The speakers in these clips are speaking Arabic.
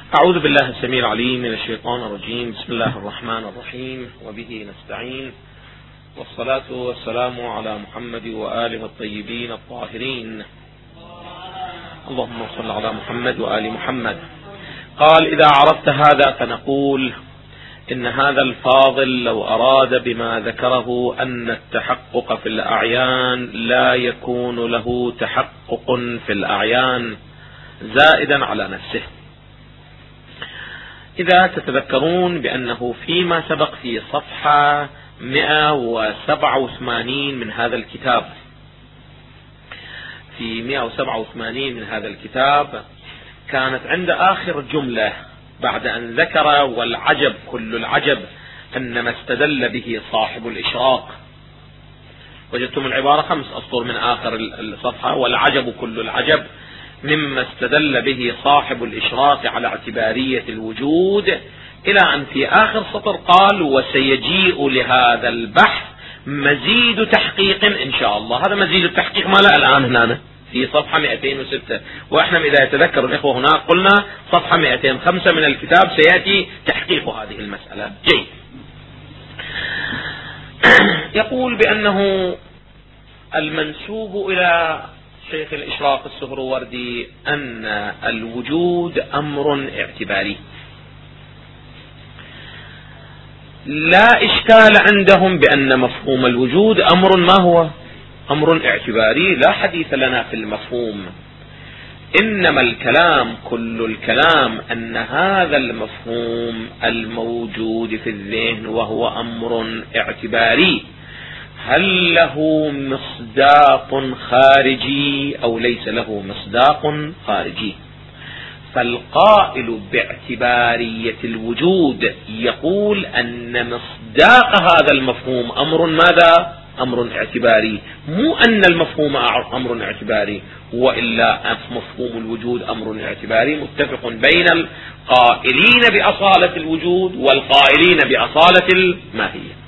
أعوذ بالله السميع العليم من الشيطان الرجيم. بسم الله الرحمن الرحيم، وبه نستعين، والصلاة والسلام على محمد وآله الطيبين الطاهرين. اللهم صل على محمد وآل محمد. قال: إذا عرفت هذا فنقول إن هذا الفاضل لو أراد بما ذكره أن التحقق في الأعيان لا يكون له تحقق في الأعيان زائدا على نفسه. إذا تتذكرون بأنه فيما سبق في صفحة 187 من هذا الكتاب، في 187 من هذا الكتاب كانت عند آخر جملة بعد أن ذكر: والعجب كل العجب أن ما استدل به صاحب الإشراق. وجدتم العبارة 5 أسطر من آخر الصفحة: والعجب كل العجب مما استدل به صاحب الإشراق على اعتبارية الوجود، إلى أن في آخر سطر قال: وسيجيء لهذا البحث مزيد تحقيق إن شاء الله. هذا مزيد التحقيق ما لا الآن هنا في صفحة 206، وإحنا إذا يتذكر الإخوة هنا قلنا صفحة 205 من الكتاب سيأتي تحقيق هذه المسألة. جيد. يقول بأنه المنسوب إلى شيخ الإشراق السهروردي أن الوجود أمر اعتباري. لا إشكال عندهم بأن مفهوم الوجود أمر ما هو؟ أمر اعتباري، لا حديث لنا في المفهوم. إنما الكلام كل الكلام أن هذا المفهوم الموجود في الذهن وهو أمر اعتباري هل له مصداق خارجي أو ليس له مصداق خارجي. فالقائل باعتبارية الوجود يقول أن مصداق هذا المفهوم أمر ماذا؟ أمر اعتباري، مو أن المفهوم أمر اعتباري، وإلا مفهوم الوجود أمر اعتباري متفق بين القائلين بأصالة الوجود والقائلين بأصالة الماهية.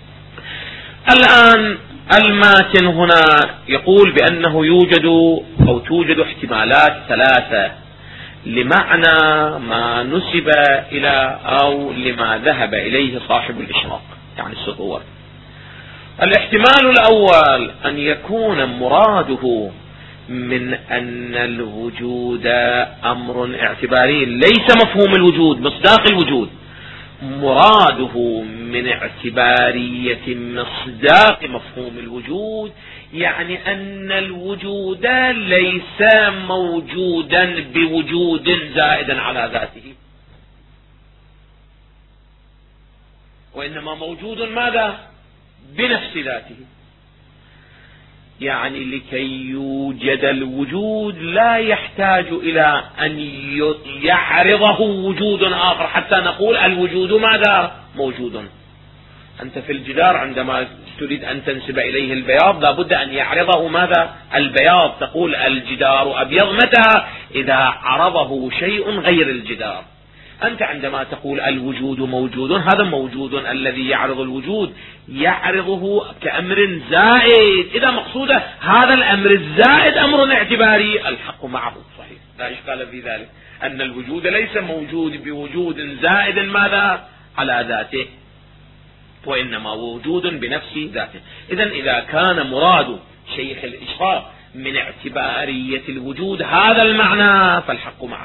الآن الماتن هنا يقول بأنه يوجد أو توجد احتمالات 3 لمعنى ما نسب إلى أو لما ذهب إليه صاحب الإشراق يعني السطور. الاحتمال الأول أن يكون مراده من أن الوجود أمر اعتباري ليس مفهوم الوجود مصداق الوجود، مراده من اعتبارية مصداق مفهوم الوجود يعني أن الوجود ليس موجودا بوجود زائدا على ذاته، وإنما موجود ماذا؟ بنفس ذاته. يعني لكي يوجد الوجود لا يحتاج إلى أن يعرضه وجود آخر حتى نقول الوجود ماذا؟ موجود. أنت في الجدار عندما تريد أن تنسب إليه البياض لابد أن يعرضه ماذا؟ البياض. تقول الجدار أبيض متى؟ إذا عرضه شيء غير الجدار. أنت عندما تقول الوجود موجود، هذا موجود الذي يعرض الوجود يعرضه كأمر زائد. إذا مقصوده هذا الأمر الزائد أمر اعتباري، الحق معه صحيح، لا إشكال في ذلك، أن الوجود ليس موجود بوجود زائد ماذا؟ على ذاته، وإنما وجود بنفس ذاته. إذا كان مراد شيخ الإشراق من اعتبارية الوجود هذا المعنى فالحق معه.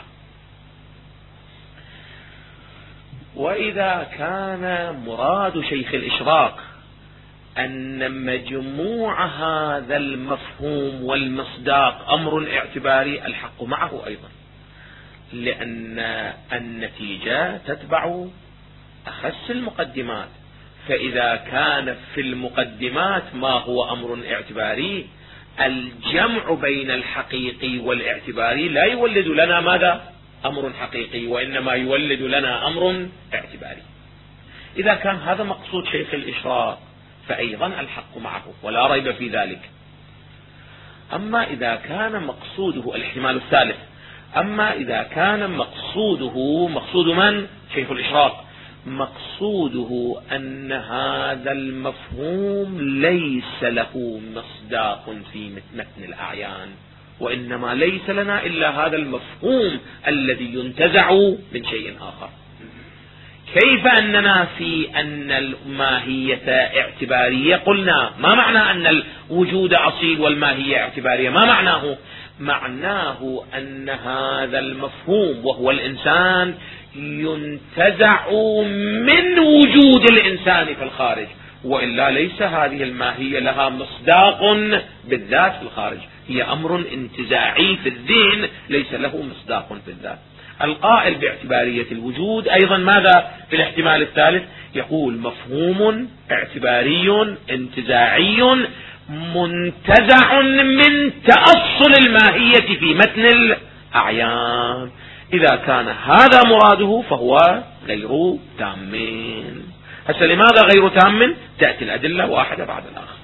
وإذا كان مراد شيخ الإشراق أن مجموع هذا المفهوم والمصداق أمر اعتباري الحق معه أيضا، لأن النتيجة تتبع أخس المقدمات. فإذا كان في المقدمات ما هو أمر اعتباري، الجمع بين الحقيقي والاعتباري لا يولد لنا ماذا؟ أمر حقيقي، وإنما يولد لنا أمر اعتباري. إذا كان هذا مقصود شيخ الإشراق فأيضا الحق معه ولا ريب في ذلك. أما إذا كان مقصوده الاحتمال الثالث، أما إذا كان مقصوده مقصود من؟ شيخ الإشراق، مقصوده أن هذا المفهوم ليس له مصداق في متن الأعيان وإنما ليس لنا إلا هذا المفهوم الذي ينتزع من شيء آخر. كيف أننا في أن الماهية اعتبارية؟ قلنا ما معنى أن الوجود أصيل والماهية اعتبارية؟ ما معناه؟ معناه أن هذا المفهوم وهو الإنسان ينتزع من وجود الإنسان في الخارج، وإلا ليس هذه الماهية لها مصداق بالذات في الخارج، هي أمر انتزاعي في الذهن ليس له مصداق في الذات. القائل باعتبارية الوجود أيضا ماذا في الاحتمال الثالث؟ يقول مفهوم اعتباري انتزاعي منتزع من تأصل الماهية في متن الأعيان. إذا كان هذا مراده فهو غير تام. هسه لماذا غير تام؟ تأتي الأدلة واحدة بعد الآخر.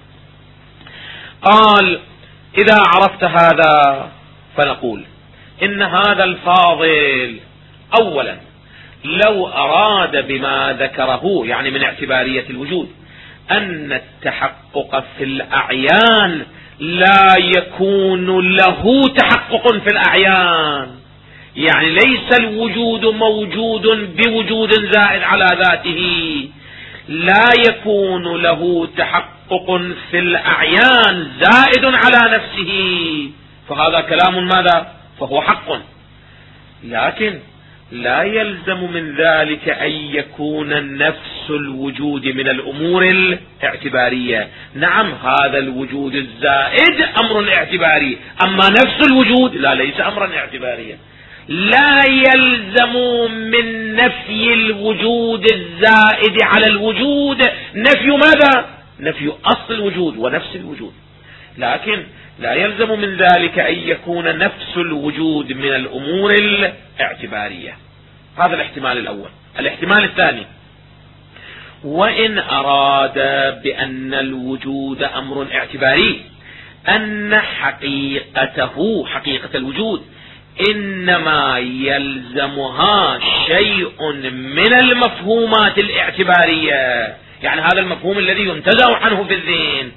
قال إذا عرفت هذا فنقول إن هذا الفاضل أولا لو أراد بما ذكره يعني من اعتبارية الوجود أن التحقق في الأعيان لا يكون له تحقق في الأعيان، يعني ليس الوجود موجود بوجود زائد على ذاته، لا يكون له تحقق في الأعيان زائد على نفسه، فهذا كلام ماذا؟ فهو حق. لكن لا يلزم من ذلك أن يكون نفس الوجود من الأمور الاعتبارية. نعم هذا الوجود الزائد أمر اعتباري، أما نفس الوجود لا، ليس أمرا اعتباريا. لا يلزم من نفي الوجود الزائد على الوجود نفي ماذا؟ نفي أصل الوجود ونفس الوجود، لكن لا يلزم من ذلك أن يكون نفس الوجود من الأمور الاعتبارية. هذا الاحتمال الأول. الاحتمال الثاني وإن أراد بأن الوجود أمر اعتباري أن حقيقته حقيقة الوجود إنما يلزمها شيء من المفهومات الاعتبارية، يعني هذا المفهوم الذي ينتزع عنه في الذهن،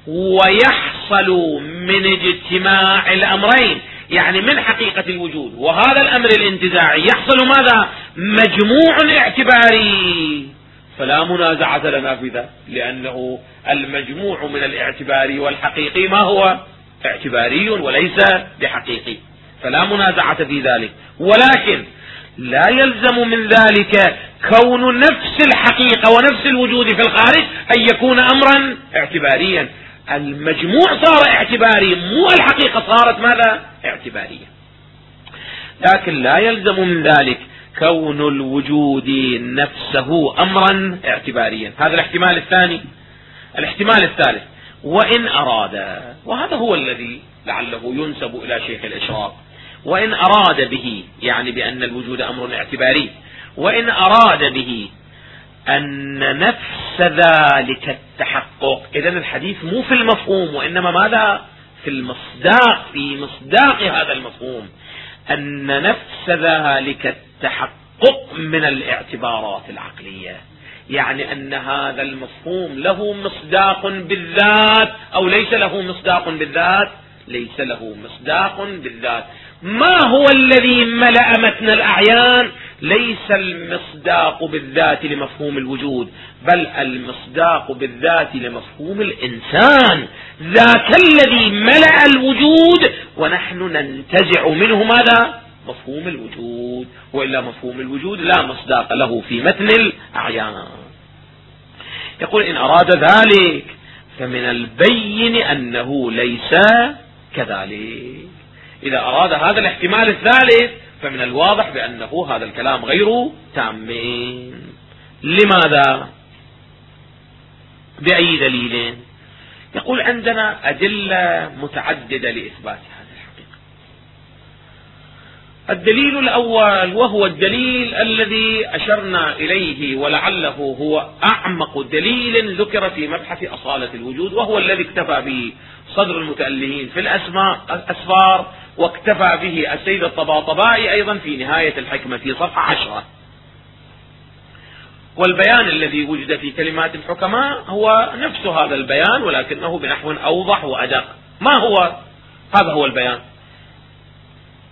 ويحصل من اجتماع الأمرين، يعني من حقيقة الوجود وهذا الأمر الانتزاعي يحصل ماذا؟ مجموع اعتباري، فلا منازعة لنا في ذلك، لأنه المجموع من الاعتباري والحقيقي ما هو؟ اعتباري وليس بحقيقي، فلا منازعة في ذلك. ولكن لا يلزم من ذلك كون نفس الحقيقة ونفس الوجود في الخارج أن يكون أمرا اعتباريا. المجموع صار اعتباري، مو الحقيقة صارت ماذا؟ اعتبارية. لكن لا يلزم من ذلك كون الوجود نفسه أمرا اعتباريا. هذا الاحتمال الثاني. الاحتمال الثالث وإن أراد، وهذا هو الذي لعله ينسب إلى شيخ الإشراق، وإن أراد به يعني بأن الوجود أمر اعتباري، وإن أراد به أن نفس ذلك التحقق، إذن الحديث مو في المفهوم وإنما ماذا؟ في المصداق، في مصداق هذا المفهوم، أن نفس ذلك التحقق من الاعتبارات العقلية، يعني أن هذا المفهوم له مصداق بالذات أو ليس له مصداق بالذات؟ ليس له مصداق بالذات. ما هو الذي ملأ متن الأعيان؟ ليس المصداق بالذات لمفهوم الوجود، بل المصداق بالذات لمفهوم الإنسان، ذاك الذي ملأ الوجود ونحن ننتزع منه ماذا؟ مفهوم الوجود، وإلا مفهوم الوجود لا مصداق له في متن الأعيان. يقول إن أراد ذلك فمن البين أنه ليس كذلك. إذا أراد هذا الاحتمال الثالث فمن الواضح بأنه هذا الكلام غير تام. لماذا؟ بأي دليل؟ يقول عندنا أدلة متعددة لإثبات هذه الحقيقة. الدليل الأول وهو الدليل الذي أشرنا إليه ولعله هو أعمق دليل ذكر في مبحث أصالة الوجود، وهو الذي اكتفى به صدر المتألهين في الأسفار، واكتفى به السيد الطباطبائي أيضا في نهاية الحكمة في صفحة 10. والبيان الذي وجد في كلمات الحكماء هو نفس هذا البيان ولكنه بنحو أوضح وأدق. ما هو؟ هذا هو البيان.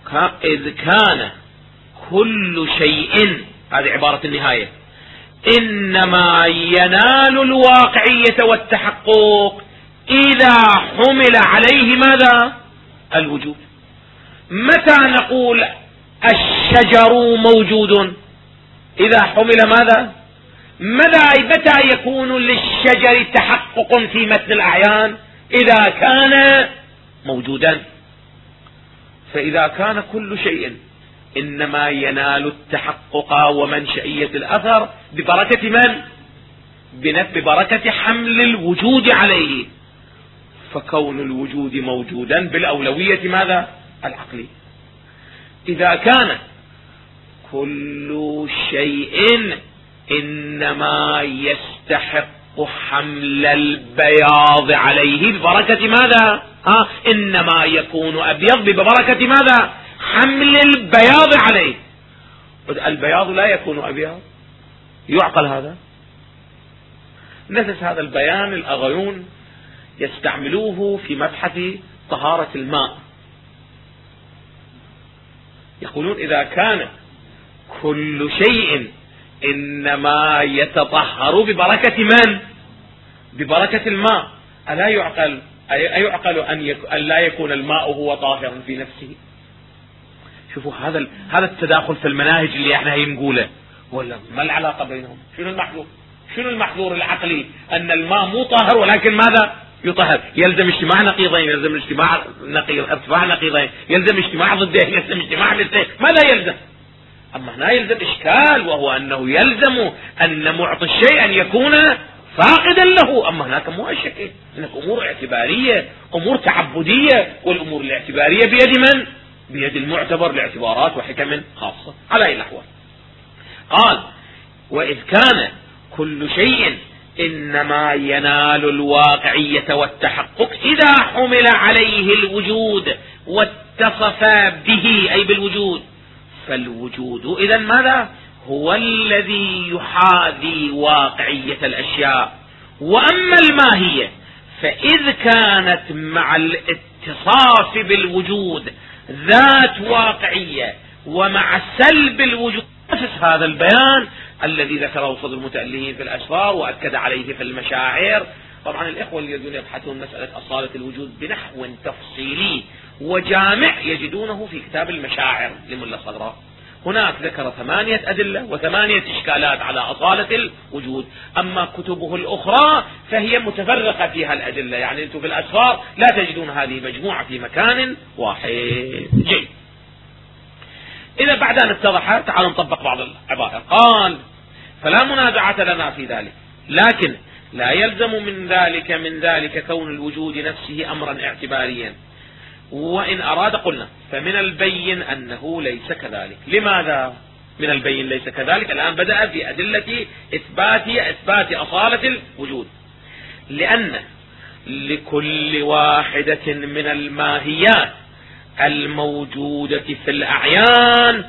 إذ كان كل شيء، هذه عبارة النهاية، إنما ينال الواقعية والتحقق إذا حمل عليه ماذا؟ الوجود. متى نقول الشجر موجود؟ إذا حمل ماذا؟ متى يكون للشجر تحقق في متن الأعيان؟ إذا كان موجودا. فإذا كان كل شيء إنما ينال التحقق ومنشئية الأثر ببركة من؟ ببركة حمل الوجود عليه، فكون الوجود موجودا بالأولوية ماذا؟ العقلي. إذا كان كل شيء إنما يستحق حمل البياض عليه ببركة ماذا؟ إنما يكون أبيض ببركة ماذا؟ حمل البياض عليه. البياض لا يكون أبيض، يعقل هذا؟ نفس هذا البيان الأغيون يستعملوه في مبحث طهارة الماء. يقولون إذا كان كل شيء إنما يتطهر ببركة من؟ ببركة الماء، ألا يعقل أن لا يكون الماء هو طاهرا في نفسه؟ شوفوا هذا التداخل في المناهج اللي احنا نقوله، ولا ما العلاقة بينهم؟ شنو المحظور العقلي؟ أن الماء مو طاهر ولكن ماذا؟ يطهر. يلزم اجتماع نقيضين، يلزم ارتفاع نقيضين، يلزم اجتماع ضدين، يلزم اجتماع مثلين. ماذا يلزم؟ أما هنا يلزم إشكال، وهو أنه يلزم أن معطي الشيء أن يكون فاقدا له. أما هناك مو الشيء، هناك أمور اعتبارية، أمور تعبدية، والأمور الاعتبارية بيد من؟ بيد المعتبر لاعتبارات وحكم خاصة. على أي الأحوال قال: وإذ كان كل شيء إنما ينال الواقعية والتحقق إذا حمل عليه الوجود واتصف به، أي بالوجود، فالوجود إذن ماذا؟ هو الذي يحاذي واقعية الأشياء. وأما الماهية فإذ كانت مع الاتصاف بالوجود ذات واقعية ومع سلب الوجود، نفس هذا البيان الذي ذكره صدر المتألهين في الأسفار وأكد عليه في المشاعر. طبعا الإخوة الذين يبحثون مسألة أصالة الوجود بنحو تفصيلي وجامع يجدونه في كتاب المشاعر لملا صدراء. هناك ذكر 8 أدلة و8 إشكالات على أصالة الوجود. أما كتبه الأخرى فهي متفرقة فيها الأدلة، يعني أنتم في الأسفار لا تجدون هذه مجموعة في مكان واحد. جيد. إذا بعد أن اتضح تعالوا نطبق بعض العبارة. قال: فلا منازعة لنا في ذلك، لكن لا يلزم من ذلك كون الوجود نفسه أمرا اعتباريا، وإن أراد قلنا فمن البين أنه ليس كذلك. لماذا من البين ليس كذلك؟ الآن بدأ في أدلة إثبات أصالة الوجود. لأن لكل واحدة من الماهيات الموجودة في الأعيان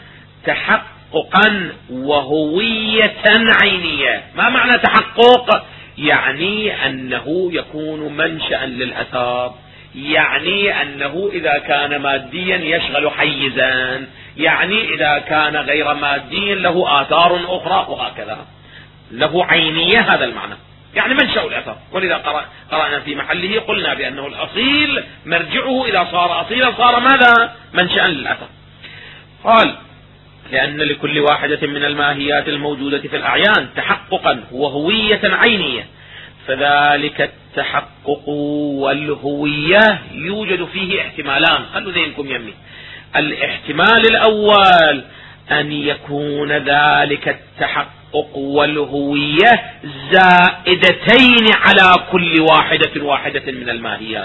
تحققا وهوية عينية. ما معنى تحقق؟ يعني أنه يكون منشأ للأثار، يعني أنه إذا كان ماديا يشغل حيزا، يعني إذا كان غير مادي له آثار أخرى، وهكذا له عينية. هذا المعنى، يعني منشأ الأثر. ولذا قرأنا في محله قلنا بأنه الأصيل مرجعه إذا صار أصيلا صار ماذا؟ منشأ للأثر. قال: لأن لكل واحدة من الماهيات الموجودة في الأعيان تحققا وهوية عينية، فذلك التحقق والهوية يوجد فيه احتمالان. خلوا ذهنكم يمي. الاحتمال الأول أن يكون ذلك التحقق والهوية زائدتين على كل واحدة من الماهيات،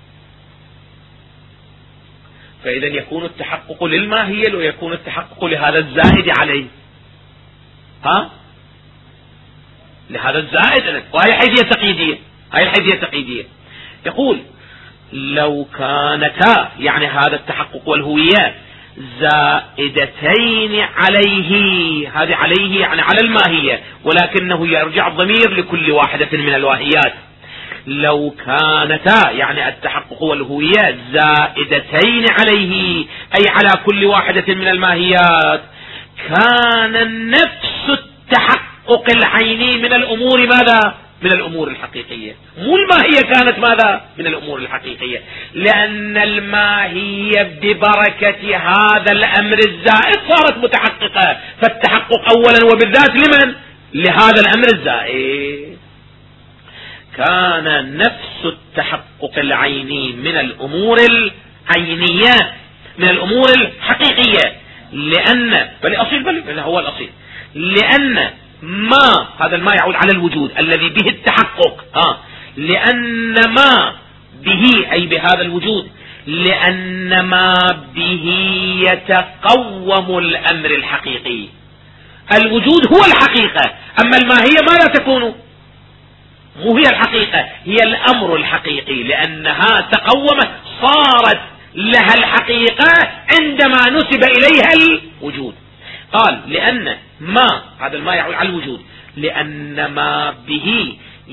فإذا يكون التحقق للماهية ويكون التحقق لهذا الزائد عليه. لهذا الزائد، وهي حيثية تقييدية. يقول: لو كانتا، يعني هذا التحقق والهوية زائدتين عليه، هذه عليه يعني على الماهية، ولكنه يرجع الضمير لكل واحدة من الواهيات. لو كانتا يعني التحقق والهوية زائدتين عليه أي على كل واحدة من الماهيات، كان نفس التحقق العيني من الأمور ماذا؟ من الأمور الحقيقية. مو الماهية كانت ماذا؟ من الأمور الحقيقية، لأن الماهية ببركة هذا الأمر الزائد صارت متحققة، فالتحقق أولا وبالذات لمن؟ لهذا الأمر الزائد. كان نفس التحقق العيني من الأمور العينية من الأمور الحقيقية، لأن بل هو الأصيل، لأن ما هذا الماء يعود على الوجود الذي به التحقق، لأن ما به أي بهذا الوجود، لأن ما به يتقوم الأمر الحقيقي. الوجود هو الحقيقة، أما الماهية ماذا تكون؟ مو هي الحقيقة، هي الأمر الحقيقي، لأنها تقومت صارت لها الحقيقة عندما نسب إليها الوجود. قال لأن ما هذا الماء يعود على الوجود، لأن ما به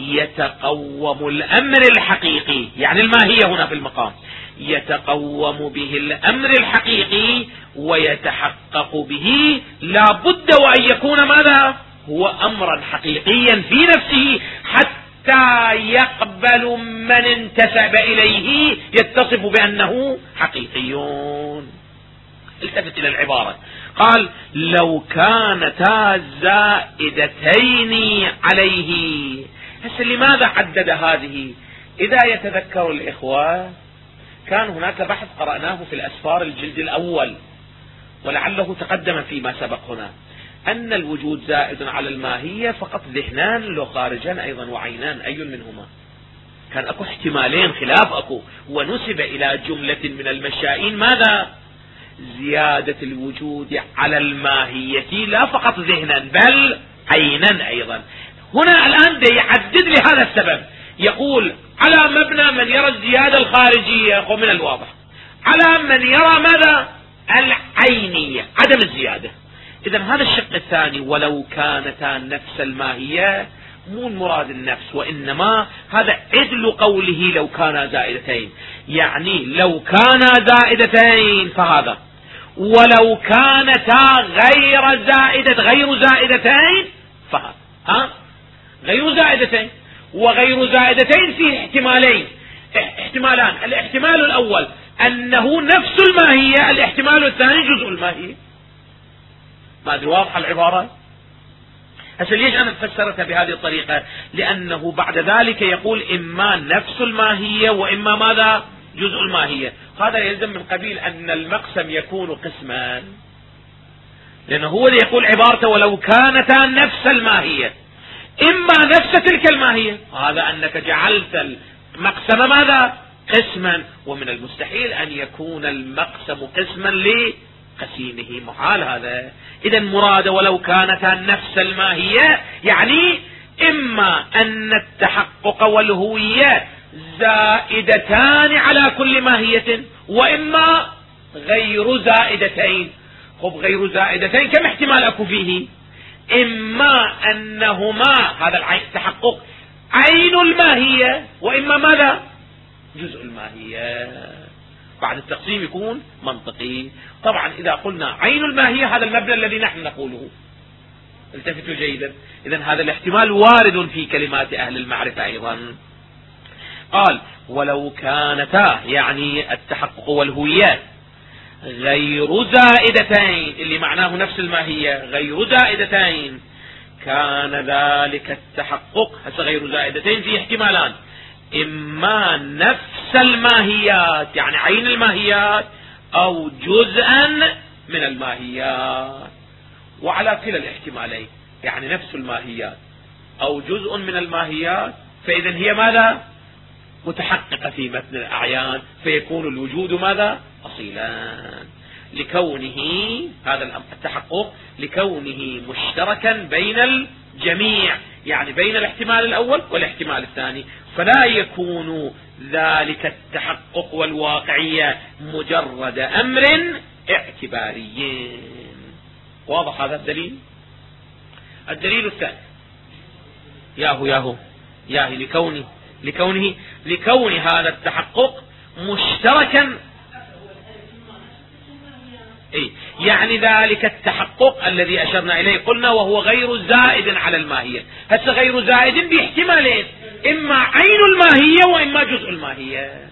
يتقوم الأمر الحقيقي، يعني الماهية هنا في المقام يتقوم به الأمر الحقيقي ويتحقق به، لا بد وأن يكون ماذا؟ هو أمرا حقيقيا في نفسه، حتى يقبل من انتسب إليه يتصف بأنه حقيقيون. التفت إلى العبارة، قال لو كانتا زائدتين عليه. هسه لماذا عدد هذه؟ إذا يتذكر الإخوة كان هناك بحث قرأناه في الأسفار الجلد الأول، ولعله تقدم فيما سبق هنا، أن الوجود زائد على الماهية فقط ذهنان لو خارجان أيضا وعينان، أي منهما؟ كان أكو احتمالين خلاف أكو، ونسب إلى جملة من المشائين ماذا؟ زيادة الوجود على الماهية، لا فقط ذهنا بل عينا أيضا. هنا الآن يحدد لهذا السبب، يقول على مبنى من يرى الزيادة الخارجية ومن الواضح، على من يرى ماذا؟ العينية، عدم الزيادة. إذن هذا الشق الثاني، ولو كانتا نفس الماهية، مو المراد النفس، وإنما هذا عدل قوله لو كانا زائدتين، يعني لو كانا زائدتين فهذا، ولو كانتا غير زائدتين فهذا. غير زائدتين وغير زائدتين فيه احتمالان. الاحتمال الأول أنه نفس الماهية، الاحتمال الثاني جزء الماهية. ما أدري واضحة العبارة؟ هسه ليش أنا فسرتها بهذه الطريقة؟ لأنه بعد ذلك يقول إما نفس الماهية وإما ماذا؟ جزء الماهية. هذا يلزم من قبيل أن المقسم يكون قسمان، لأنه هو اللي يقول عبارته ولو كانتا نفس الماهية، إما نفس تلك الماهية، هذا أنك جعلت المقسم ماذا؟ قسما، ومن المستحيل أن يكون المقسم قسما لقسيمه، محال هذا. إذا مراد ولو كانتا نفس الماهية، يعني إما أن التحقق والهوية زائدتان على كل ماهية، وإما غير زائدتين. خب غير زائدتين كم احتمال أكو فيه؟ إما أنهما هذا التحقق عين الماهية، وإما ماذا؟ جزء الماهية. بعد التقسيم يكون منطقي. طبعا إذا قلنا عين الماهية هذا المبنى الذي نحن نقوله، التفتوا جيدا. إذن هذا الاحتمال وارد في كلمات أهل المعرفة أيضا. قال ولو كانتا يعني التحقق والهوية غير زائدتين، اللي معناه نفس الماهية غير زائدتين، كان ذلك التحقق هسه غير زائدتين في احتمالان، إما نفس الماهيات يعني عين الماهيات، أو جزءا من الماهيات. وعلى كلا الاحتمالين، يعني نفس الماهيات أو جزء من الماهيات، فإذا هي ماذا؟ متحققة في متن الأعيان، فيكون الوجود ماذا؟ أصيلا، لكونه هذا التحقق لكونه مشتركا بين الجميع، يعني بين الاحتمال الأول والاحتمال الثاني، فلا يكون ذلك التحقق والواقعية مجرد أمر اعتباري. واضح هذا الدليل؟ الدليل الثاني ياهو لكونه لكون هذا التحقق مشتركا. يعني ذلك التحقق الذي أشرنا إليه قلنا وهو غير زائد على الماهية. هسه غير زائد باحتمالين، إما عين الماهية وإما جزء الماهية.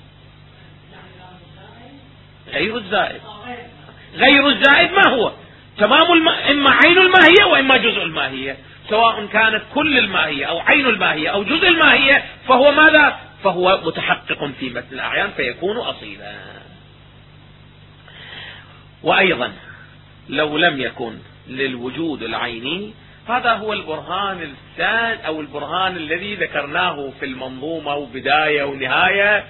غير الزائد ما هو تمام إما عين الماهية وإما جزء الماهية، سواء كانت كل الماهية أو عين الماهية أو جزء الماهية، فهو ماذا؟ فهو متحقق في مثل الأعيان فيكون أصيلا. وأيضا لو لم يكن للوجود العيني، هذا هو البرهان الثاني أو البرهان الذي ذكرناه في المنظومة وبداية ونهاية،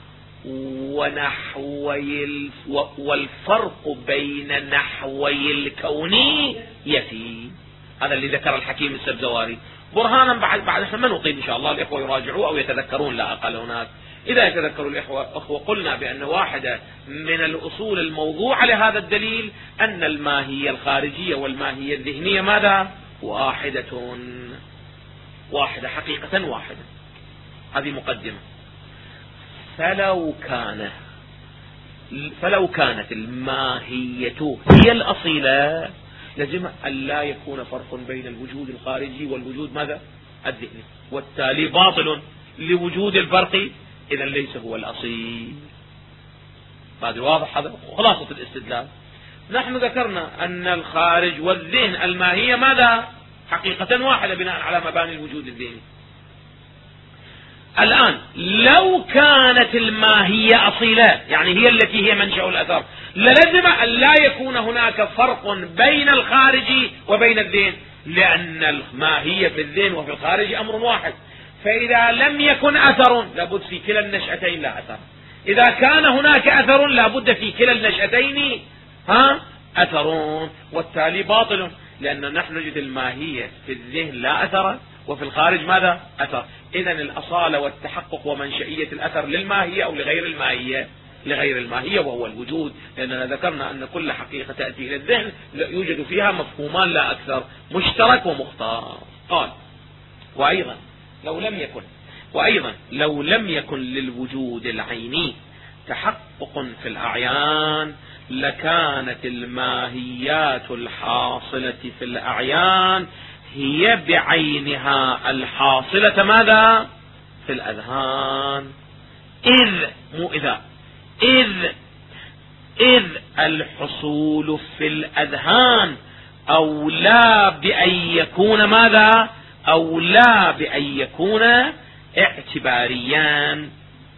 والفرق بين نحوي الكونية فيه، هذا اللي ذكر الحكيم السبزواري برهانا. بعد احنا ما نطيل ان شاء الله، الاخوه يراجعوا او يتذكرون لا اقل هناك. اذا يتذكروا الاخوه قلنا بان واحده من الاصول الموضوعه لهذا الدليل ان الماهيه الخارجيه والماهيه الذهنيه ماذا؟ واحده حقيقه واحده. هذه مقدمه. فلو كانت الماهية هي الأصيلة لزم أن لا يكون فرق بين الوجود الخارجي والوجود ماذا؟ الذهني، والتالي باطل لوجود الفرق، إذا ليس هو الأصيل. هذا واضح، هذا خلاصة الاستدلال. نحن ذكرنا أن الخارج والذهن الماهية ماذا؟ حقيقة واحدة بناء على مباني الوجود الذهني. الآن لو كانت الماهية أصيلة، يعني هي التي هي منشأ الأثر، للزم أن لا يكون هناك فرق بين الخارج وبين الذهن، لأن الماهية في الذهن وفي الخارج أمر واحد. فإذا لم يكن أثر لابد في كلا النشأتين لا أثر، إذا كان هناك أثر لابد في كلا النشأتين أثر، والتالي باطل، لأن نحن نجد الماهية في الذهن لا أثر وفي الخارج ماذا؟ أثر. إذن الأصالة والتحقق ومنشئية الأثر للماهية أو لغير الماهية؟ لغير الماهية، وهو الوجود، لأننا ذكرنا أن كل حقيقة تأتي إلى الذهن يوجد فيها مفهومان لا أكثر، مشترك ومختار. قال وأيضا لو لم يكن للوجود العيني تحقق في الأعيان لكانت الماهيات الحاصلة في الأعيان هي بعينها الحاصلة ماذا؟ في الأذهان. إذ الحصول في الأذهان أولى بأن يكون ماذا؟ أولى بأن يكون اعتباريا.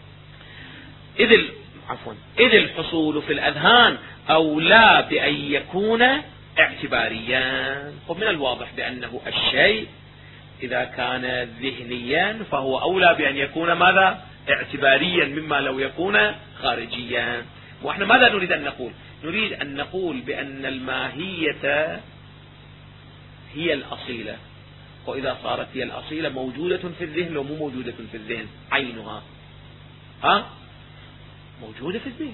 إذ الحصول في الأذهان أولى بأن يكون اعتباريا. ومن الواضح بأنه الشيء إذا كان ذهنيا فهو أولى بأن يكون ماذا؟ اعتباريا مما لو يكون خارجيا. وإحنا ماذا نريد أن نقول؟ نريد أن نقول بأن الماهية هي الأصيلة، وإذا صارت هي الأصيلة موجودة في الذهن ومو موجودة في الذهن، عينها موجودة في الذهن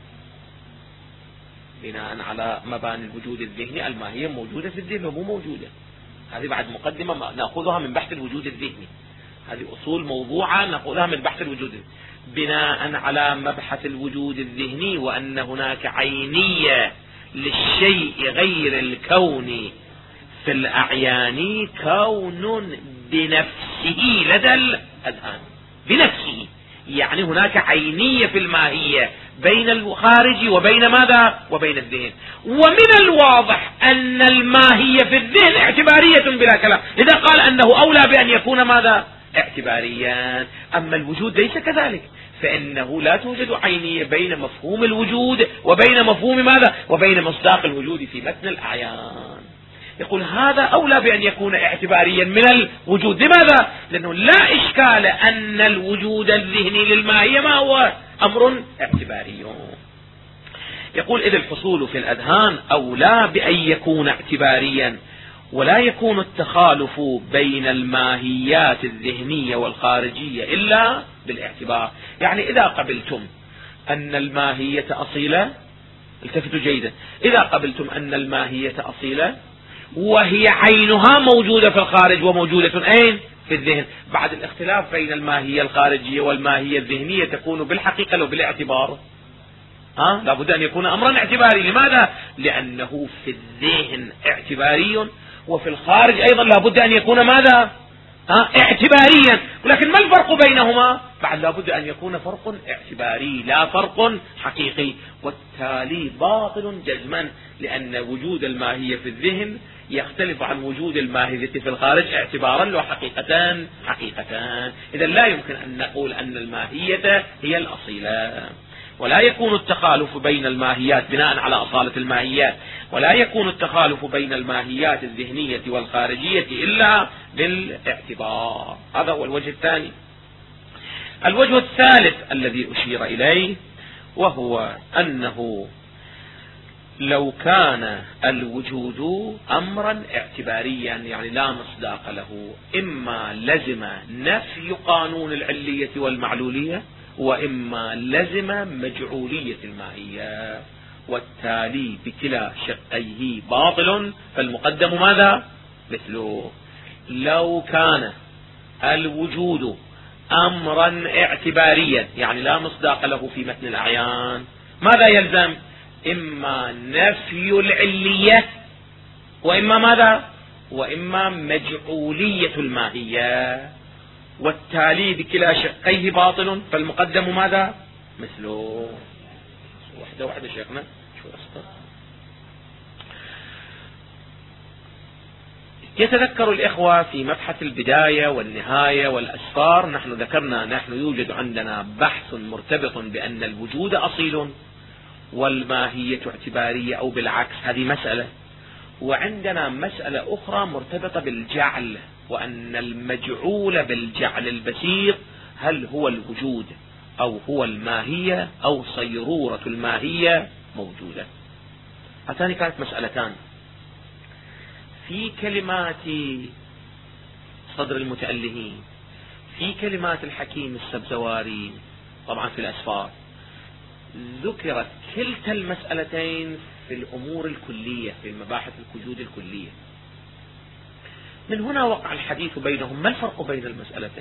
بناء على مباني الوجود الذهني، الماهية موجودة في الذهن ومو موجودة. هذه بعد مقدمة نأخذها من بحث الوجود الذهني، هذه أصول موضوعة نأخذها من بحث الوجود الذهني بناء على مبحث الوجود الذهني، وأن هناك عينية للشيء غير الكون في الأعيان كون بنفسه لدى الأذهان، بنفسه، يعني هناك عينية في الماهية بين الخارج وبين ماذا؟ وبين الذهن. ومن الواضح أن الماهية في الذهن اعتبارية بلا كلام، لذا قال أنه أولى بأن يكون ماذا؟ اعتباريا. أما الوجود ليس كذلك، فإنه لا توجد عينية بين مفهوم الوجود وبين مفهوم ماذا؟ وبين مصداق الوجود في متن الأعيان. يقول هذا أولى بأن يكون اعتباريا من الوجود. لماذا؟ لأنه لا إشكال أن الوجود الذهني للماهية ما هو؟ أمر اعتباري. يقول إذ الحصول في الأذهان أولى بأن يكون اعتباريا، ولا يكون التخالف بين الماهيات الذهنية والخارجية إلا بالاعتبار. يعني إذا قبلتم أن الماهية أصيلة، التفتوا جيدا، إذا قبلتم أن الماهية أصيلة وهي عينها موجودة في الخارج وموجودة أين؟ في الذهن. بعد الاختلاف بين الماهية الخارجية والماهية الذهنية تكون بالحقيقة لو بالاعتبار، لابد أن يكون أمرا اعتباري. لماذا؟ لأنه في الذهن اعتباري، وفي الخارج أيضا لابد أن يكون ماذا؟ اعتباريا. ولكن ما الفرق بينهما؟ بعد لابد أن يكون فرق اعتباري لا فرق حقيقي، والتالي باطل جزما، لأن وجود الماهية في الذهن يختلف عن وجود الماهية في الخارج اعتبارا وحقيقتان حقيقتان. إذا لا يمكن أن نقول أن الماهية هي الأصيلة. ولا يكون التخالف بين الماهيات بناء على أصالة الماهيات، ولا يكون التخالف بين الماهيات الذهنية والخارجية إلا بالاعتبار. هذا هو الوجه الثاني. الوجه الثالث الذي أشير إليه، وهو أنه لو كان الوجود أمرا اعتباريا، يعني لا مصداق له، إما لزم نفي قانون العلية والمعلولية، وإما لزم مجعولية الماهية، والتالي بكلا شقيه باطل، فالمقدم ماذا؟ مثله. لو كان الوجود أمرا اعتباريا، يعني لا مصداق له في متن الأعيان، ماذا يلزم؟ إما نفي العلية، وإما ماذا؟ وإما مجعولية الماهية، والتالي بكلا شقيه باطل، فالمقدم ماذا؟ مثله. واحدة واحدة شيخنا، شو أسطر. يتذكر الإخوة في مبحث البداية والنهاية والأسفار، نحن ذكرنا يوجد عندنا بحث مرتبط بأن الوجود أصيل والماهية اعتبارية أو بالعكس، هذه مسألة. وعندنا مسألة أخرى مرتبطة بالجعل، وأن المجعول بالجعل البسيط هل هو الوجود أو هو الماهية أو صيرورة الماهية موجودة. هاتان كانت مسألتان في كلمات صدر المتألهين، في كلمات الحكيم السبزواري طبعا في الأسفار، ذكرت كلتا المسألتين في الأمور الكلية، في المباحث الوجود الكلية. من هنا وقع الحديث بينهم. ما الفرق بين المسألتين؟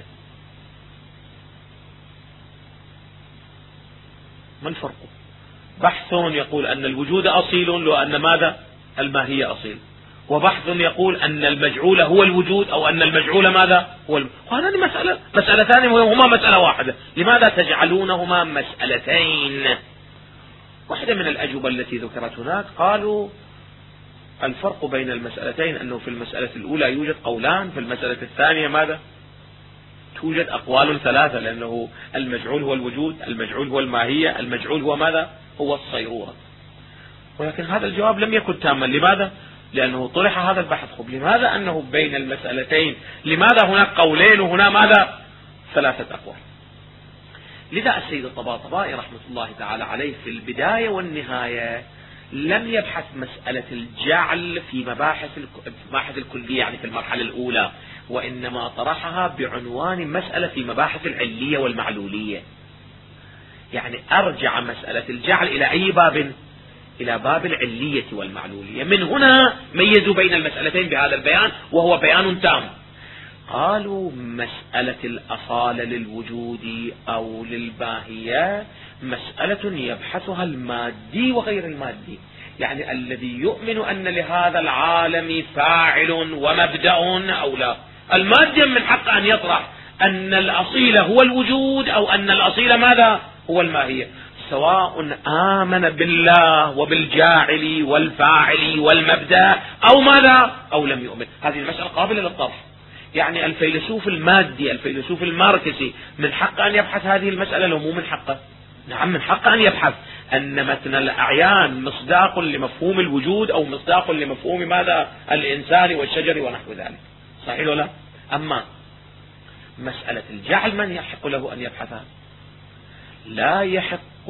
ما الفرق؟ بحث يقول أن الوجود أصيل وأن ماذا؟ الماهية أصيل، وبحث يقول أن المجعول هو الوجود أو أن المجعول ماذا؟ هو وهذه مسألتان وهما مسألة واحدة. لماذا تجعلونهما مسألتين؟ واحدة من الأجوبة التي ذكرت هناك قالوا الفرق بين المسألتين أنه في المسألة الأولى يوجد قولان، في المسألة الثانية ماذا؟ توجد أقوال ثلاثة، لأنه المجعول هو الوجود، المجعول هو الماهية، المجعول هو ماذا؟ هو الصيرورة. ولكن هذا الجواب لم يكن تاما. لماذا؟ لأنه طرح هذا البحث. لماذا أنه بين المسألتين؟ لماذا هناك قولين وهنا ماذا؟ ثلاثة أقوال. لذا السيد الطباطبائي رحمة الله تعالى عليه في البداية والنهاية لم يبحث مسألة الجعل في مباحث الكلية، يعني في المرحلة الأولى، وإنما طرحها بعنوان مسألة في مباحث العلية والمعلولية. يعني أرجع مسألة الجعل إلى أي باب؟ إلى باب العلية والمعلولية. من هنا ميزوا بين المسألتين بهذا البيان، وهو بيان تام. قالوا مسألة الأصالة للوجود أو للماهية مسألة يبحثها المادي وغير المادي، يعني الذي يؤمن أن لهذا العالم فاعل ومبدأ أو لا. المادي من حق أن يطرح أن الأصيل هو الوجود أو أن الأصيل ماذا؟ هو الماهية، سواء آمن بالله وبالجاعل والفاعل والمبدأ أو ماذا أو لم يؤمن. هذه المسألة قابلة للطرح. يعني الفيلسوف المادي، الفيلسوف الماركسي، من حق أن يبحث هذه المسألة لو مو من حقه؟ نعم من حق أن يبحث أن متن الأعيان مصداق لمفهوم الوجود أو مصداق لمفهوم ماذا؟ الإنسان والشجر ونحو ذلك. صحيح ولا؟ أما مسألة الجعل من يحق له أن يبحثها؟ لا يحق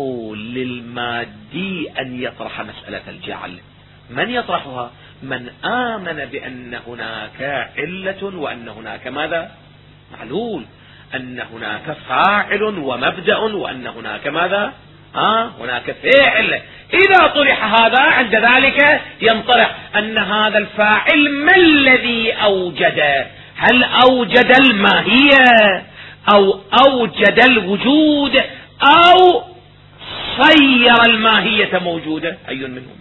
للمادي أن يطرح مسألة الجعل. من يطرحها؟ من آمن بأن هناك علة وأن هناك ماذا؟ معلول، أن هناك فاعل ومبدأ وأن هناك ماذا؟ هناك فاعل. إذا طرح هذا عند ذلك ينطرح أن هذا الفاعل ما الذي أوجد هل أوجد الماهية أو أوجد الوجود أو صير الماهية موجودة؟ أي منهم؟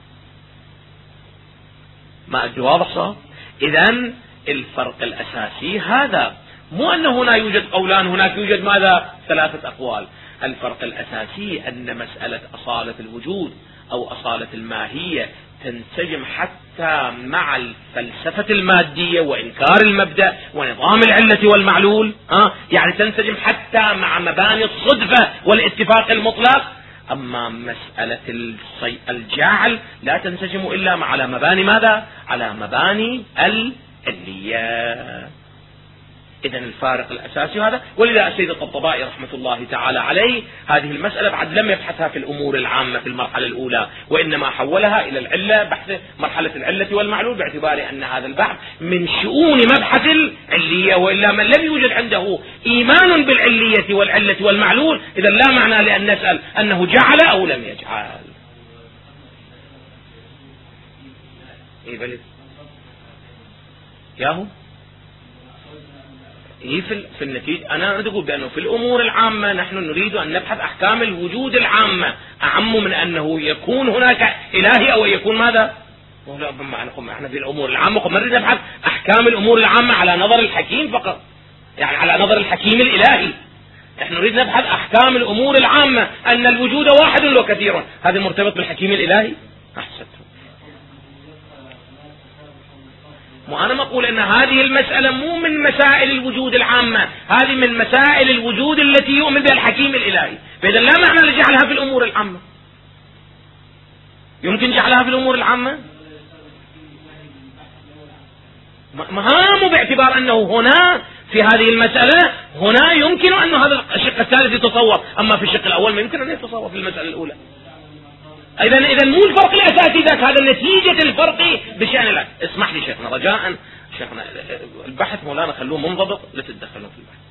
ما الجواب صار. إذن الفرق الأساسي هذا، مو أن هنا يوجد قولان هناك يوجد ماذا؟ 3 أقوال. الفرق الأساسي أن مسألة أصالة الوجود أو أصالة الماهية تنسجم حتى مع الفلسفة المادية وإنكار المبدأ ونظام العلة والمعلول، يعني تنسجم حتى مع مباني الصدفة والاتفاق المطلق. أما مسألة الجعل لا تنسجم إلا على مباني ماذا؟ على مباني العلية. إذن الفارق الأساسي هذا. ولذا السيد الطبطبائي رحمة الله تعالى عليه هذه المسألة بعد لم يبحثها في الأمور العامة في المرحلة الأولى، وإنما حولها إلى العلة، بحث مرحلة العلة والمعلول، باعتبار أن هذا البحث من شؤون مبحث العلية، وإلا من لم يوجد عنده إيمان بالعلية والعلة والمعلول إذا لا معنى لأن نسأل أنه جعل أو لم يجعل. إيه بلد ياهو في النتيجة أنا أريد أقول بأنه في الأمور العامة نحن نريد أن نبحث أحكام الوجود العامة أعم من أنه يكون هناك إلهي أو يكون ماذا؟ احنا في الأمور العامة نريد نبحث أحكام الأمور العامة على نظر الحكيم فقط، يعني على نظر الحكيم الإلهي. نحن نريد نبحث أحكام الأمور العامة أن الوجود واحد وكثير، هذا مرتبط بالحكيم الإلهي. أحسنت. وأنا أقول أن هذه المسألة مو من مسائل الوجود العامة، هذه من مسائل الوجود التي يؤمن بها الحكيم الإلهي، فإذا لا معنى لجعلها في الأمور العامة. يمكن جعلها في الأمور العامة؟ مو باعتبار أنه هنا في هذه المسألة هنا يمكن أن هذا الشق الثالث يتصور، أما في الشق الأول ما يمكن أن يتصور في المسألة الأولى. إذا مو الفرق الأساسي ذاك، هذا نتيجة الفرق بشأن الله. اسمح لي شيخنا رجاء، شيخنا البحث مولانا خلوه منضبط لا تتدخلون في البحث.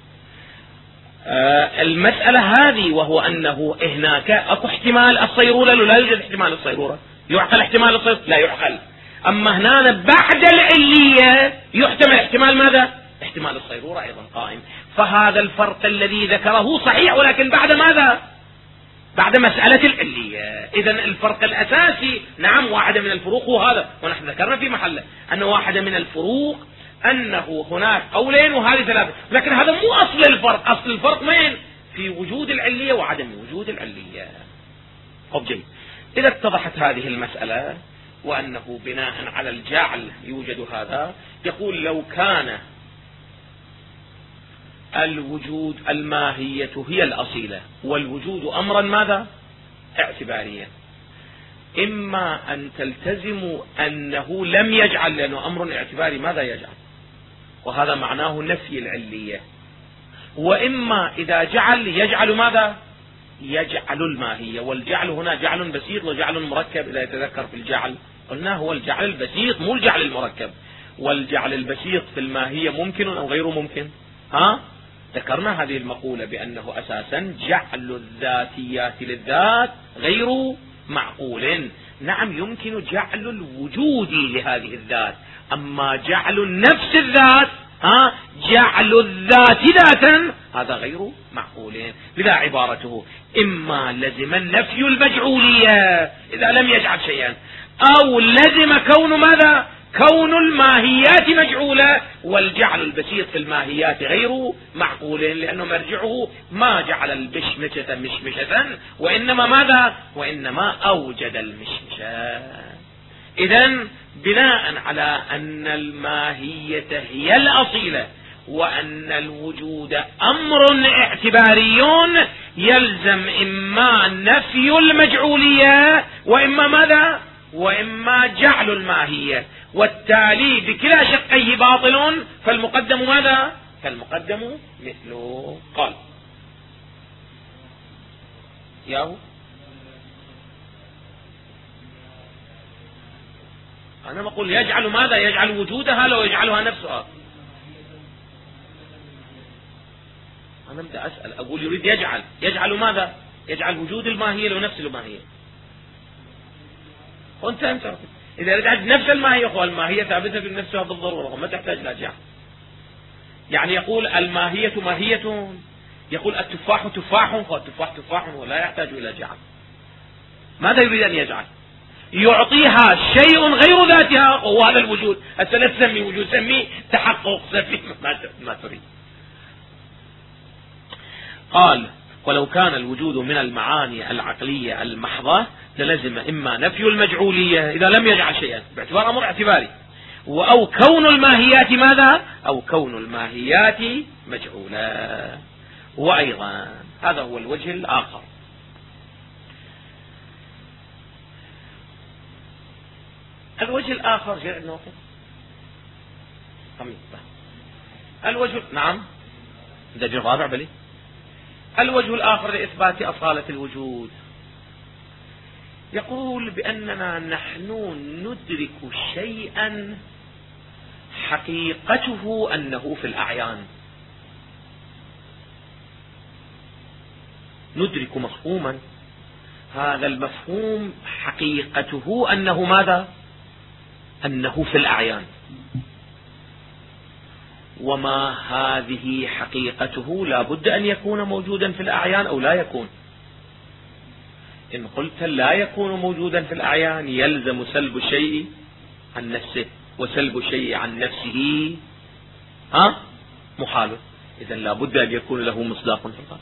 المسألة هذه، وهو أنه هناك أكو احتمال الصيرورة لا يوجد احتمال الصيرورة، يعقل احتمال الصيرورة لا يعقل. أما هنا بعد العلية يحتمل احتمال ماذا؟ احتمال الصيرورة أيضا قائم. فهذا الفرق الذي ذكره صحيح، ولكن بعد ماذا؟ بعد مسألة العلية. إذن الفرق الأساسي نعم واحدة من الفروق هو هذا، ونحن ذكرنا في محله أن واحدة من الفروق أنه هناك قولين وهذه 3، لكن هذا مو أصل الفرق. أصل الفرق وين؟ في وجود العلية وعدم وجود العلية. جيد. إذا اتضحت هذه المسألة وأنه بناء على الجعل يوجد هذا، يقول لو كان الوجود الماهية هي الأصيلة والوجود أمرا ماذا؟ اعتباريا، إما أن تلتزموا أنه لم يجعل، لأنه أمر اعتباري ماذا يجعل، وهذا معناه نفي العلية، وإما إذا جعل يجعل ماذا؟ يجعل الماهية. والجعل هنا جعل بسيط وجعل مركب، إذا يتذكر في الجعل قلنا هو الجعل البسيط مو الجعل المركب. والجعل البسيط في الماهية ممكن أو غير ممكن؟ ذكرنا هذه المقولة بأنه أساسا جعل الذاتيات للذات غير معقول. نعم يمكن جعل الوجود لهذه الذات، أما جعل النفس الذات جعل الذات ذاتا هذا غير معقول. لذا عبارته إما لزم النفي المجعولية إذا لم يجعل شيئا، أو لزم كون ماذا؟ كون الماهيات مجعولة، والجعل البسيط في الماهيات غير معقول، لأنه مرجعه ما جعل البشمشة مشمشة وإنما ماذا؟ وإنما أوجد المشمشة. إذن بناء على أن الماهية هي الأصيلة وأن الوجود أمر اعتباري، يلزم إما نفي المجعولية وإما ماذا؟ وإما جعل الماهية، والتالي بكلا شقيه باطل، فالمقدم ماذا؟ فالمقدم مثله. قال ياهو أنا بقول يجعل ماذا؟ يجعل وجودها لو يجعلها نفسها. أنا بدي أسأل أقول يريد يجعل ماذا؟ يجعل وجود الماهية لو نفس الماهية. وانت إذا رجعت نفس الماهية، الماهية ثابتة بنفسها بالضرورة ما تحتاج لا جعل. يعني يقول الماهية ماهية، يقول التفاح تفاح، فالتفاح تفاح ولا يحتاج إلى جعل. ماذا يريد أن يجعل؟ يعطيها شيء غير ذاتها، وهو هذا الوجود. أنت لا تسمي وجود، سمي تحقق، سمي ما تريد. قال ولو كان الوجود من المعاني العقلية المحضة للزم إما نفي المجعولية إذا لم يجعل شيئا باعتبار أمر اعتباري، أو كون الماهيات ماذا؟ أو كون الماهيات مجعولة. وأيضا هذا هو الوجه الآخر. الوجه الآخر الوجه نعم درجة رابع بلي. الوجه الآخر لإثبات أصالة الوجود يقول بأننا نحن ندرك شيئا حقيقته أنه في الأعيان. ندرك مفهوما، هذا المفهوم حقيقته أنه ماذا؟ أنه في الأعيان. وما هذه حقيقته لا بد أن يكون موجودا في الأعيان أو لا يكون. إن قلت لا يكون موجودا في الأعيان يلزم سلب الشيء عن نفسه، وسلب الشيء عن نفسه محال. إذن لا بد أن يكون له مصداق في القلب.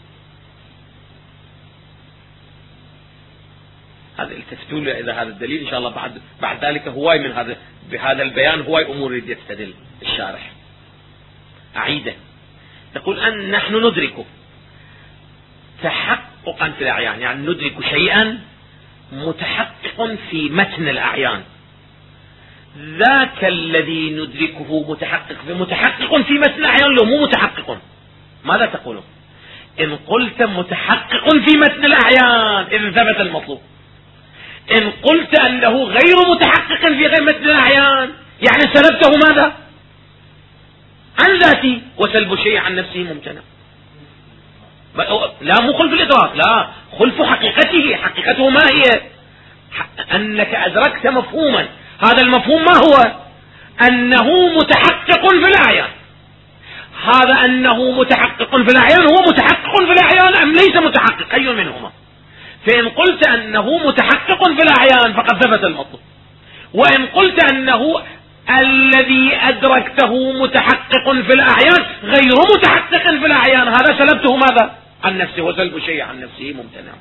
هذا التفتوا له إذا هذا الدليل إن شاء الله بعد ذلك هواي من هذا بهذا البيان هواي أمور يستدل الشارح. أعيده نقول أن نحن ندرك تحققا في الأعيان، يعني ندرك شيئا متحقق في متن الأعيان. ذاك الذي ندركه متحقق في متن الأعيان لو مو متحقق ماذا تقولون؟ إن قلت متحقق في متن الأعيان إذن ثبت المطلوب. إن قلت أنه غير متحقق في غير متن الأعيان يعني سلبته ماذا؟ عن ذاتي، وسلب الشيء عن نفسه ممتنع. لا مو خلف الإدراك، لا خلف حقيقته. حقيقته ما هي؟ أنك أدركت مفهوما، هذا المفهوم ما هو؟ أنه متحقق في الأعيان. هذا أنه متحقق في الأعيان هو متحقق في الأعيان أم ليس متحقق؟ أي منهما؟ فإن قلت أنه متحقق في الأعيان فقد ثبت المطلوب، وإن قلت أنه الذي أدركته متحقق في الأعيان غير متحقق في الأعيان هذا سلبته ماذا؟ عن نفسه، وسلب الشيء عن نفسه ممتنع.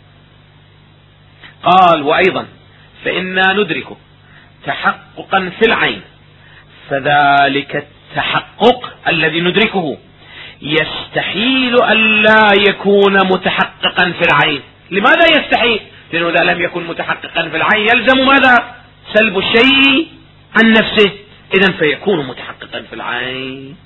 قال وأيضا فإنا ندرك تحققا في العين، فذلك التحقق الذي ندركه يستحيل أن لا يكون متحققا في العين. لماذا يستحيل؟ لأنه إذا لم يكن متحققا في العين يلزم ماذا؟ سلب الشيء عن نفسه، إذن فيكون متحققا في العين.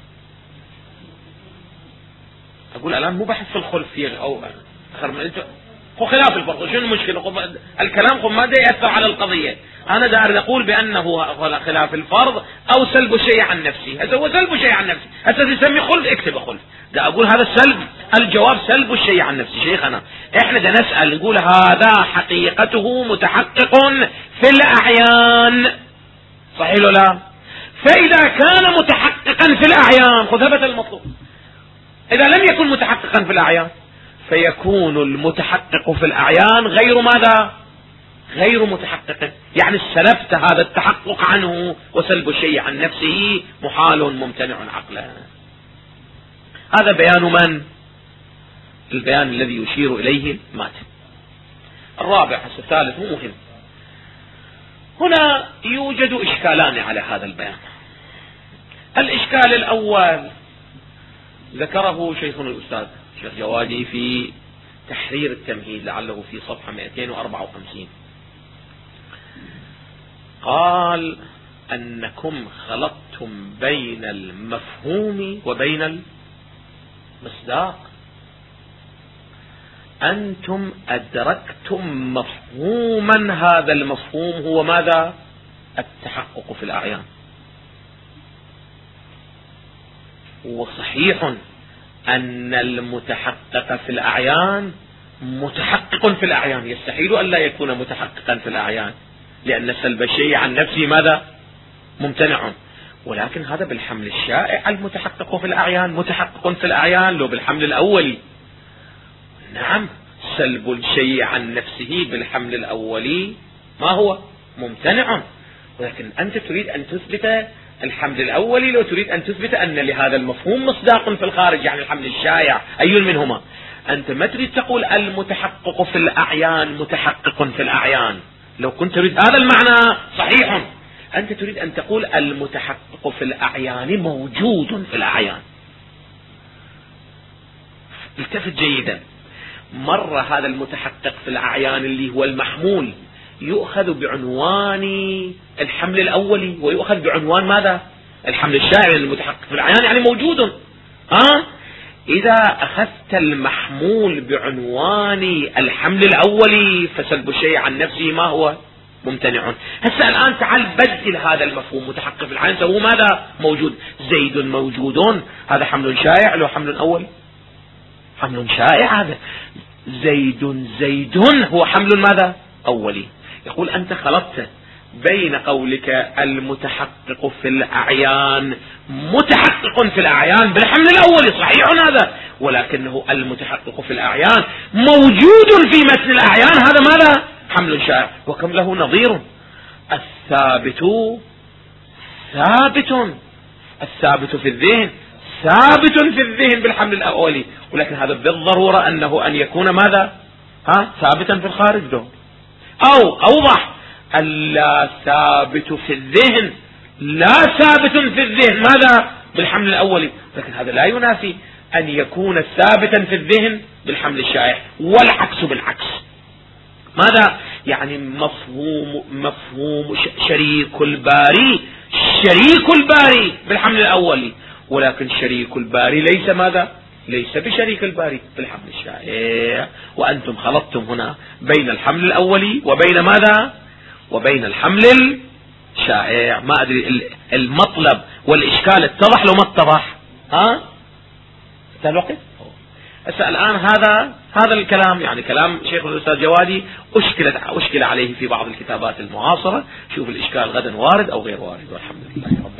أقول الآن مو بحث في الخلف أو هو خلاف الفرق. شنو المشكلة؟ الكلام ما دا يأثر على القضية. أنا داير أقول بأنه خلاف الفرض أو سلب الشيء عن نفسه. هذا هو سلب الشيء عن نفسه. هذا تسمي خلف، اكتب خلف. دا أقول هذا السلب، الجواب سلب الشيء عن نفسه. شيخنا إحنا دا نسأل نقول هذا حقيقته متحقق في الأعيان، صحيح ولا لا؟ فإذا كان متحققا في الأعيان ثبت المطلوب. إذا لم يكن متحققا في الأعيان فيكون المتحقق في الأعيان غير ماذا؟ غير متحقق. يعني سلبت هذا التحقق عنه، وسلب الشيء عن نفسه محال ممتنع عقلا. هذا بيان من؟ البيان الذي يشير إليه الماتن. الرابع الثالث مو مهم. هنا يوجد إشكالان على هذا البيان. الإشكال الأول ذكره شيخنا الأستاذ الشيخ جوادي في تحرير التمهيد، لعله في صفحة 254. قال أنكم خلطتم بين المفهوم وبين المصداق. أنتم أدركتم مفهوما، هذا المفهوم هو ماذا؟ التحقق في الأعيان. وصحيح أن المتحقق في الأعيان متحقق في الأعيان، يستحيل أن لا يكون متحققا في الأعيان، لأن سلب الشيء عن نفسه ماذا؟ ممتنع. ولكن هذا بالحمل الشائع المتحقق في الأعيان، متحقق في الأعيان لو بالحمل الأولي. نعم، سلب الشيء عن نفسه بالحمل الأولي ما هو ممتنع، ولكن أنت تريد أن تثبت الحمل الأولي لو تريد أن تثبت أن لهذا المفهوم مصداق في الخارج، يعني الحمل الشائع أي منهما. أنت ما تريد تقول المتحقق في الأعيان متحقق في الأعيان، لو كنت تريد هذا المعنى صحيح. أنت تريد أن تقول المتحقق في الأعيان موجود في الأعيان. التفت جيدا، مرة هذا المتحقق في الأعيان اللي هو المحمول يؤخذ بعنوان الحمل الأولي، ويؤخذ بعنوان ماذا؟ الحمل الشائع المتحقق في الأعيان يعني موجود. إذا أخذت المحمول بعنوان الحمل الأولي فسلب الشيء عن نفسه ما هو؟ ممتنع. هسه الآن تعال بدل هذا المفهوم متحقق في الأعيان، هو ماذا؟ موجود. زيد موجود، هذا حمل شائع لو حمل أول؟ حمل شائع هذا. زيد هو حمل ماذا؟ أولي. يقول أنت خلطت بين قولك المتحقق في الأعيان متحقق في الأعيان بالحمل الأولي، صحيح هذا، ولكنه المتحقق في الأعيان موجود في متن الأعيان، هذا ماذا؟ حمل شائع. وكم له نظير، الثابت في الذهن ثابت في الذهن بالحمل الأولي، ولكن هذا بالضرورة أنه أن يكون ماذا؟ ثابتا في الخارج ده. أو أوضح، اللا ثابت في الذهن لا ثابت في الذهن ماذا؟ بالحمل الأولي، لكن هذا لا ينافي أن يكون ثابتا في الذهن بالحمل الشائع، والعكس بالعكس. ماذا يعني؟ مفهوم شريك الباري بالحمل الأولي، ولكن شريك الباري ليس ماذا؟ ليس بشريك الباري بالحمل الشائع. وأنتم خلطتم هنا بين الحمل الأولي وبين ماذا؟ وبين الحمل الشائع. ما أدري المطلب والإشكال اتضح لو ما اتضح؟ انتهى الوقت. الآن هذا الكلام يعني كلام شيخ الأستاذ جوادي أشكل عليه في بعض الكتابات المعاصرة. شوف الإشكال غدا وارد أو غير وارد، والحمد لله رب